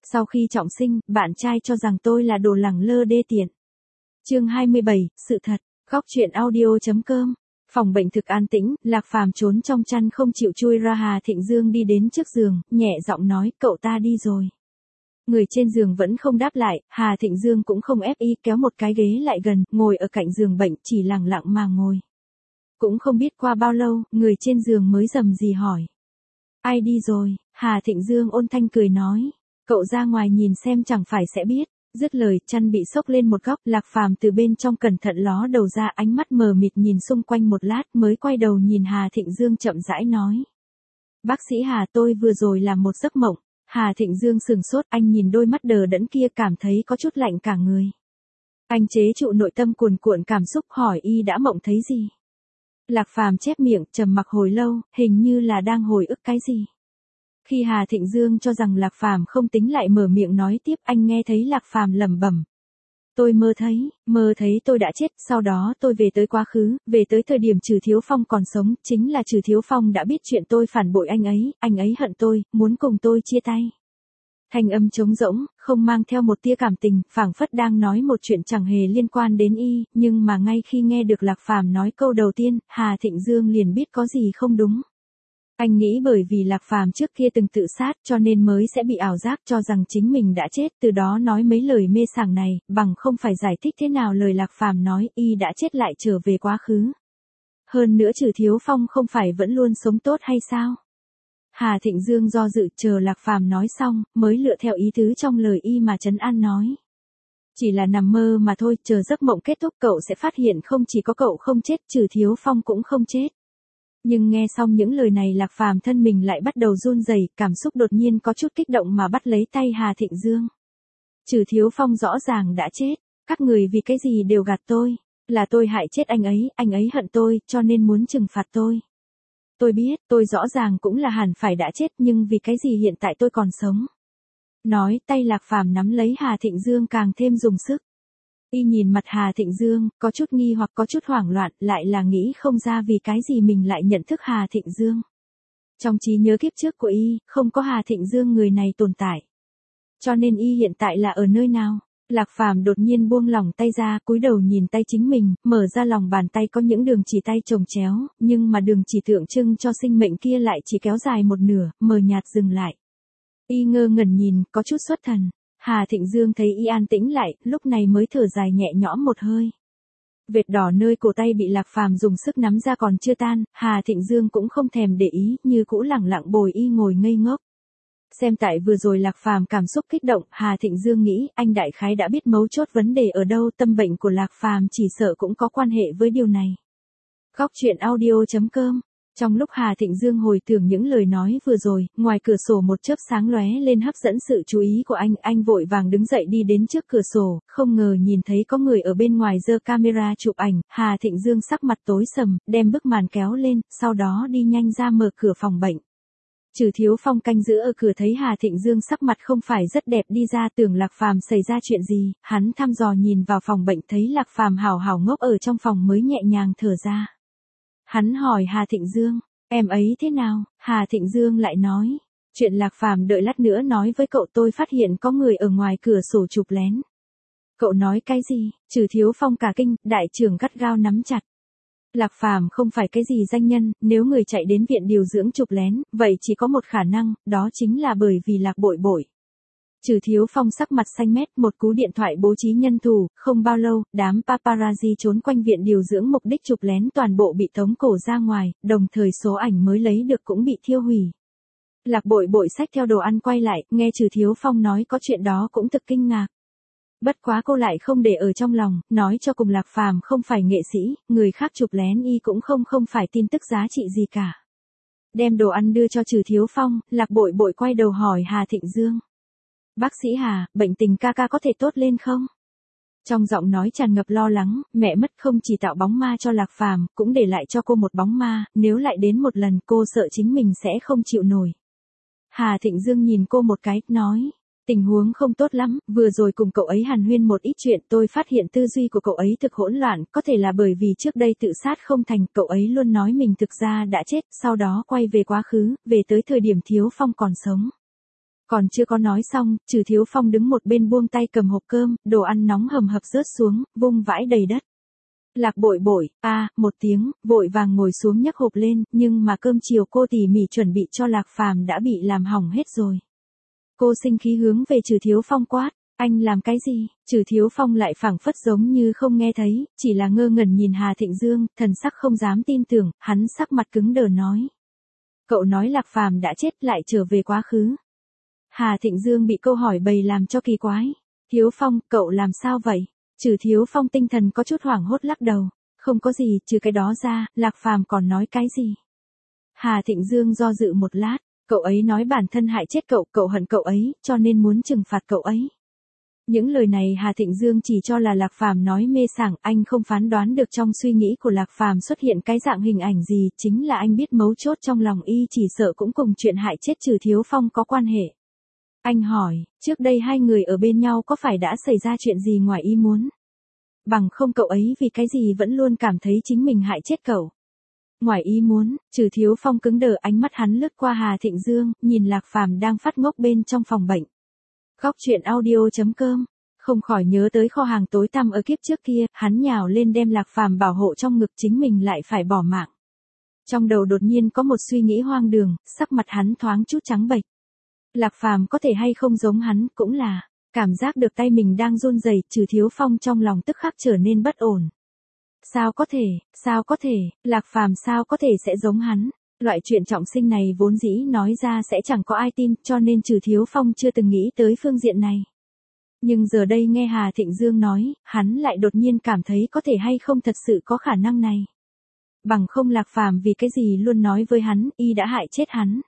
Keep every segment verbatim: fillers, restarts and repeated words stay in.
Sau khi trọng sinh, bạn trai cho rằng tôi là đồ lẳng lơ đê tiện. Chương hai mươi bảy, sự thật. Góc truyện audio.com. Phòng bệnh thực an tĩnh, Lạc Phàm trốn trong chăn không chịu chui ra. Hà Thịnh Dương đi đến trước giường, nhẹ giọng nói, cậu ta đi rồi. Người trên giường vẫn không đáp lại, Hà Thịnh Dương cũng không ép y, kéo một cái ghế lại gần, ngồi ở cạnh giường bệnh, chỉ lặng lặng mà ngồi. Cũng không biết qua bao lâu, người trên giường mới rầm rì hỏi. Ai đi rồi? Hà Thịnh Dương ôn thanh cười nói. Cậu ra ngoài nhìn xem chẳng phải sẽ biết. Dứt lời, chăn bị xốc lên một góc, Lạc Phàm từ bên trong cẩn thận ló đầu ra, ánh mắt mờ mịt nhìn xung quanh một lát mới quay đầu nhìn Hà Thịnh Dương chậm rãi nói. Bác sĩ Hà, tôi vừa rồi làm một giấc mộng. Hà Thịnh Dương sừng sốt, anh nhìn đôi mắt đờ đẫn kia cảm thấy có chút lạnh cả người. Anh chế trụ nội tâm cuồn cuộn cảm xúc hỏi y đã mộng thấy gì. Lạc Phàm chép miệng, trầm mặc hồi lâu, hình như là đang hồi ức cái gì. Khi Hà Thịnh Dương cho rằng Lạc Phàm không tính lại mở miệng nói tiếp, anh nghe thấy Lạc Phàm lẩm bẩm. Tôi mơ thấy, mơ thấy tôi đã chết, sau đó tôi về tới quá khứ, về tới thời điểm Trừ Thiếu Phong còn sống, chính là Trừ Thiếu Phong đã biết chuyện tôi phản bội anh ấy, anh ấy hận tôi, muốn cùng tôi chia tay. Thanh âm trống rỗng, không mang theo một tia cảm tình, phảng phất đang nói một chuyện chẳng hề liên quan đến y, nhưng mà ngay khi nghe được Lạc Phàm nói câu đầu tiên, Hà Thịnh Dương liền biết có gì không đúng. Anh nghĩ bởi vì Lạc Phàm trước kia từng tự sát cho nên mới sẽ bị ảo giác cho rằng chính mình đã chết, từ đó nói mấy lời mê sảng này, bằng không phải giải thích thế nào lời Lạc Phàm nói y đã chết lại trở về quá khứ. Hơn nữa Trừ Thiếu Phong không phải vẫn luôn sống tốt hay sao? Hà Thịnh Dương do dự chờ Lạc Phàm nói xong, mới lựa theo ý tứ trong lời y mà trấn an nói. Chỉ là nằm mơ mà thôi, chờ giấc mộng kết thúc cậu sẽ phát hiện không chỉ có cậu không chết, Trừ Thiếu Phong cũng không chết. Nhưng nghe xong những lời này Lạc Phàm thân mình lại bắt đầu run rẩy, cảm xúc đột nhiên có chút kích động mà bắt lấy tay Hà Thịnh Dương. Trừ Thiếu Phong rõ ràng đã chết, các người vì cái gì đều gạt tôi, là tôi hại chết anh ấy, anh ấy hận tôi, cho nên muốn trừng phạt tôi. Tôi biết, tôi rõ ràng cũng là hẳn phải đã chết nhưng vì cái gì hiện tại tôi còn sống. Nói tay Lạc Phàm nắm lấy Hà Thịnh Dương càng thêm dùng sức. Y nhìn mặt Hà Thịnh Dương, có chút nghi hoặc có chút hoảng loạn, lại là nghĩ không ra vì cái gì mình lại nhận thức Hà Thịnh Dương. Trong trí nhớ kiếp trước của y, không có Hà Thịnh Dương người này tồn tại. Cho nên y hiện tại là ở nơi nào? Lạc Phàm đột nhiên buông lỏng tay ra, cúi đầu nhìn tay chính mình, mở ra lòng bàn tay có những đường chỉ tay chồng chéo, nhưng mà đường chỉ tượng trưng cho sinh mệnh kia lại chỉ kéo dài một nửa, mờ nhạt dừng lại. Y ngơ ngẩn nhìn, có chút xuất thần. Hà Thịnh Dương thấy y an tĩnh lại, lúc này mới thở dài nhẹ nhõm một hơi. Vệt đỏ nơi cổ tay bị Lạc Phàm dùng sức nắm ra còn chưa tan, Hà Thịnh Dương cũng không thèm để ý, như cũ lẳng lặng bồi y ngồi ngây ngốc. Xem tại vừa rồi Lạc Phàm cảm xúc kích động, Hà Thịnh Dương nghĩ, anh đại khái đã biết mấu chốt vấn đề ở đâu, tâm bệnh của Lạc Phàm chỉ sợ cũng có quan hệ với điều này. Góc truyện audio.com. Trong lúc Hà Thịnh Dương hồi tưởng những lời nói vừa rồi, ngoài cửa sổ một chớp sáng lóe lên hấp dẫn sự chú ý của anh, anh vội vàng đứng dậy đi đến trước cửa sổ, không ngờ nhìn thấy có người ở bên ngoài giơ camera chụp ảnh, Hà Thịnh Dương sắc mặt tối sầm, đem bức màn kéo lên, sau đó đi nhanh ra mở cửa phòng bệnh. Trừ Thiếu Phong canh giữ ở cửa thấy Hà Thịnh Dương sắc mặt không phải rất đẹp đi ra, tưởng Lạc Phàm xảy ra chuyện gì, hắn thăm dò nhìn vào phòng bệnh thấy Lạc Phàm hào hào ngốc ở trong phòng mới nhẹ nhàng thở ra. Hắn hỏi Hà Thịnh Dương, em ấy thế nào? Hà Thịnh Dương lại nói, chuyện Lạc Phàm đợi lát nữa nói với cậu, tôi phát hiện có người ở ngoài cửa sổ chụp lén. Cậu nói cái gì? Trừ Thiếu Phong cả kinh, đại trưởng gắt gao nắm chặt. Lạc Phàm không phải cái gì danh nhân, nếu người chạy đến viện điều dưỡng chụp lén, vậy chỉ có một khả năng, đó chính là bởi vì Lạc Bội Bội. Trừ Thiếu Phong sắc mặt xanh mét, một cú điện thoại bố trí nhân thủ, không bao lâu, đám paparazzi trốn quanh viện điều dưỡng mục đích chụp lén toàn bộ bị tống cổ ra ngoài, đồng thời số ảnh mới lấy được cũng bị thiêu hủy. Lạc Bội Bội xách theo đồ ăn quay lại, nghe Trừ Thiếu Phong nói có chuyện đó cũng thực kinh ngạc. Bất quá cô lại không để ở trong lòng, nói cho cùng Lạc Phàm không phải nghệ sĩ, người khác chụp lén y cũng không không phải tin tức giá trị gì cả. Đem đồ ăn đưa cho Trừ Thiếu Phong, Lạc Bội Bội quay đầu hỏi Hà Thịnh Dương. Bác sĩ Hà, bệnh tình ca ca có thể tốt lên không? Trong giọng nói tràn ngập lo lắng, mẹ mất không chỉ tạo bóng ma cho Lạc Phàm, cũng để lại cho cô một bóng ma, nếu lại đến một lần cô sợ chính mình sẽ không chịu nổi. Hà Thịnh Dương nhìn cô một cái, nói. Tình huống không tốt lắm, vừa rồi cùng cậu ấy hàn huyên một ít chuyện, tôi phát hiện tư duy của cậu ấy thực hỗn loạn, có thể là bởi vì trước đây tự sát không thành, cậu ấy luôn nói mình thực ra đã chết, sau đó quay về quá khứ, về tới thời điểm Thiếu Phong còn sống. Còn chưa có nói xong, Trừ Thiếu Phong đứng một bên buông tay cầm hộp cơm, đồ ăn nóng hầm hập rớt xuống, vung vãi đầy đất. Lạc Bội Bội, a, à, một tiếng, vội vàng ngồi xuống nhấc hộp lên, nhưng mà cơm chiều cô tỉ mỉ chuẩn bị cho Lạc Phàm đã bị làm hỏng hết rồi. Cô sinh khí hướng về Trừ Thiếu Phong quát, anh làm cái gì? Trừ Thiếu Phong lại phảng phất giống như không nghe thấy, chỉ là ngơ ngẩn nhìn Hà Thịnh Dương, thần sắc không dám tin tưởng, hắn sắc mặt cứng đờ nói. Cậu nói Lạc Phàm đã chết lại trở về quá khứ. Hà Thịnh Dương bị câu hỏi bầy làm cho kỳ quái. Thiếu Phong, cậu làm sao vậy? Trừ Thiếu Phong tinh thần có chút hoảng hốt lắc đầu. Không có gì, trừ cái đó ra, Lạc Phàm còn nói cái gì? Hà Thịnh Dương do dự một lát, cậu ấy nói bản thân hại chết cậu, cậu hận cậu ấy, cho nên muốn trừng phạt cậu ấy. Những lời này Hà Thịnh Dương chỉ cho là Lạc Phàm nói mê sảng, anh không phán đoán được trong suy nghĩ của Lạc Phàm xuất hiện cái dạng hình ảnh gì, chính là anh biết mấu chốt trong lòng y chỉ sợ cũng cùng chuyện hại chết Trừ Thiếu Phong có quan hệ. Anh hỏi, trước đây hai người ở bên nhau có phải đã xảy ra chuyện gì ngoài ý muốn? Bằng không cậu ấy vì cái gì vẫn luôn cảm thấy chính mình hại chết cậu. Ngoài ý muốn, Trừ Thiếu Phong cứng đờ, ánh mắt hắn lướt qua Hà Thịnh Dương, nhìn Lạc Phàm đang phát ngốc bên trong phòng bệnh. Góc truyện audio chấm com, không khỏi nhớ tới kho hàng tối tăm ở kiếp trước kia, hắn nhào lên đem Lạc Phàm bảo hộ trong ngực, chính mình lại phải bỏ mạng. Trong đầu đột nhiên có một suy nghĩ hoang đường, sắc mặt hắn thoáng chút trắng bệch. Lạc Phàm có thể hay không giống hắn, cũng là, cảm giác được tay mình đang run rẩy, Trừ Thiếu Phong trong lòng tức khắc trở nên bất ổn. Sao có thể, sao có thể, Lạc Phàm sao có thể sẽ giống hắn? Loại chuyện trọng sinh này vốn dĩ nói ra sẽ chẳng có ai tin, cho nên Trừ Thiếu Phong chưa từng nghĩ tới phương diện này. Nhưng giờ đây nghe Hà Thịnh Dương nói, hắn lại đột nhiên cảm thấy có thể hay không thật sự có khả năng này. Bằng không Lạc Phàm vì cái gì luôn nói với hắn, y đã hại chết hắn.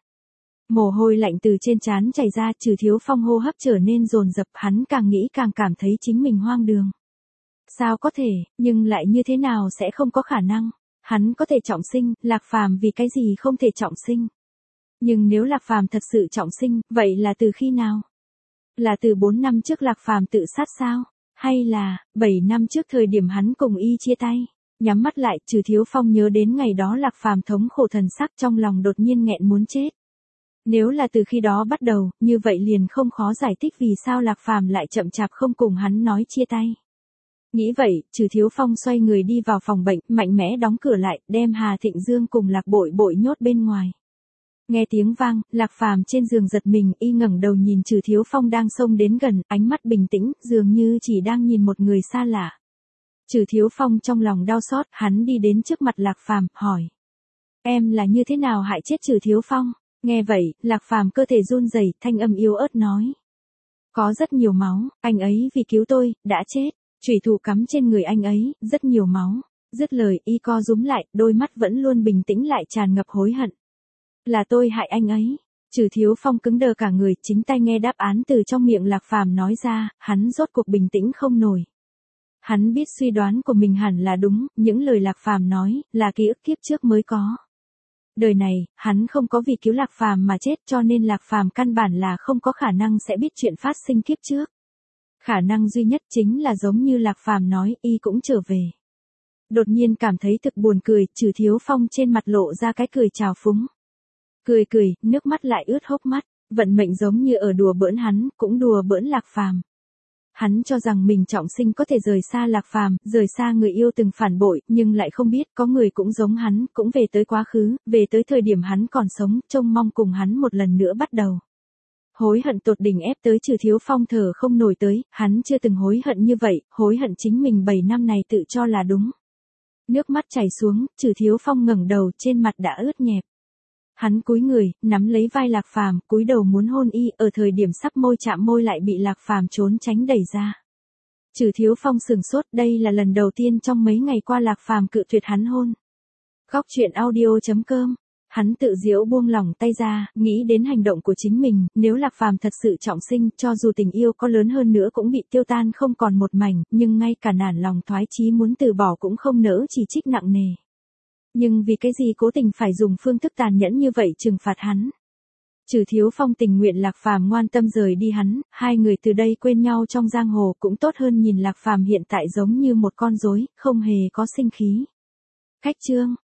Mồ hôi lạnh từ trên trán chảy ra, Trừ Thiếu Phong hô hấp trở nên dồn dập, hắn càng nghĩ càng cảm thấy chính mình hoang đường. Sao có thể, nhưng lại như thế nào sẽ không có khả năng? Hắn có thể trọng sinh, Lạc Phàm vì cái gì không thể trọng sinh? Nhưng nếu Lạc Phàm thật sự trọng sinh, vậy là từ khi nào? Là từ bốn năm trước Lạc Phàm tự sát sao? Hay là, bảy năm trước thời điểm hắn cùng y chia tay? Nhắm mắt lại, Trừ Thiếu Phong nhớ đến ngày đó Lạc Phàm thống khổ thần sắc, trong lòng đột nhiên nghẹn muốn chết. Nếu là từ khi đó bắt đầu, như vậy liền không khó giải thích vì sao Lạc Phàm lại chậm chạp không cùng hắn nói chia tay. Nghĩ vậy, Trừ Thiếu Phong xoay người đi vào phòng bệnh, mạnh mẽ đóng cửa lại, đem Hà Thịnh Dương cùng Lạc Bội Bội nhốt bên ngoài. Nghe tiếng vang, Lạc Phàm trên giường giật mình, y ngẩng đầu nhìn Trừ Thiếu Phong đang xông đến gần, ánh mắt bình tĩnh, dường như chỉ đang nhìn một người xa lạ. Trừ Thiếu Phong trong lòng đau xót, hắn đi đến trước mặt Lạc Phàm, hỏi: "Em là như thế nào hại chết Trừ Thiếu Phong?" Nghe vậy, Lạc Phàm cơ thể run rẩy, thanh âm yếu ớt nói: "Có rất nhiều máu, anh ấy vì cứu tôi, đã chết. Chủy thủ cắm trên người anh ấy, rất nhiều máu." Dứt lời, y co rúm lại, đôi mắt vẫn luôn bình tĩnh lại tràn ngập hối hận. "Là tôi hại anh ấy." Trừ Thiếu Phong cứng đờ cả người, chính tai nghe đáp án từ trong miệng Lạc Phàm nói ra, hắn rốt cuộc bình tĩnh không nổi. Hắn biết suy đoán của mình hẳn là đúng, những lời Lạc Phàm nói, là ký ức kiếp trước mới có. Đời này, hắn không có vì cứu Lạc Phàm mà chết, cho nên Lạc Phàm căn bản là không có khả năng sẽ biết chuyện phát sinh kiếp trước. Khả năng duy nhất chính là giống như Lạc Phàm nói, y cũng trở về. Đột nhiên cảm thấy thực buồn cười, Trừ Thiếu Phong trên mặt lộ ra cái cười trào phúng. Cười cười, nước mắt lại ướt hốc mắt, vận mệnh giống như ở đùa bỡn hắn, cũng đùa bỡn Lạc Phàm. Hắn cho rằng mình trọng sinh có thể rời xa Lạc Phàm, rời xa người yêu từng phản bội, nhưng lại không biết có người cũng giống hắn, cũng về tới quá khứ, về tới thời điểm hắn còn sống, trông mong cùng hắn một lần nữa bắt đầu. Hối hận tột đỉnh ép tới Trừ Thiếu Phong thở không nổi tới, hắn chưa từng hối hận như vậy, hối hận chính mình bảy năm này tự cho là đúng. Nước mắt chảy xuống, Trừ Thiếu Phong ngẩng đầu, trên mặt đã ướt nhẹp. Hắn cúi người, nắm lấy vai Lạc Phàm, cúi đầu muốn hôn y, ở thời điểm sắp môi chạm môi lại bị Lạc Phàm trốn tránh đẩy ra. Trừ Thiếu Phong sừng sốt, đây là lần đầu tiên trong mấy ngày qua Lạc Phàm cự tuyệt hắn hôn. Góc truyện audio chấm com, hắn tự giễu buông lỏng tay ra, nghĩ đến hành động của chính mình, nếu Lạc Phàm thật sự trọng sinh, cho dù tình yêu có lớn hơn nữa cũng bị tiêu tan không còn một mảnh, nhưng ngay cả nản lòng thoái chí muốn từ bỏ cũng không nỡ chỉ trích nặng nề. Nhưng vì cái gì cố tình phải dùng phương thức tàn nhẫn như vậy trừng phạt hắn? Trừ Thiếu Phong tình nguyện Lạc Phàm ngoan tâm rời đi hắn, hai người từ đây quên nhau trong giang hồ cũng tốt hơn nhìn Lạc Phàm hiện tại giống như một con rối, không hề có sinh khí. Khách chương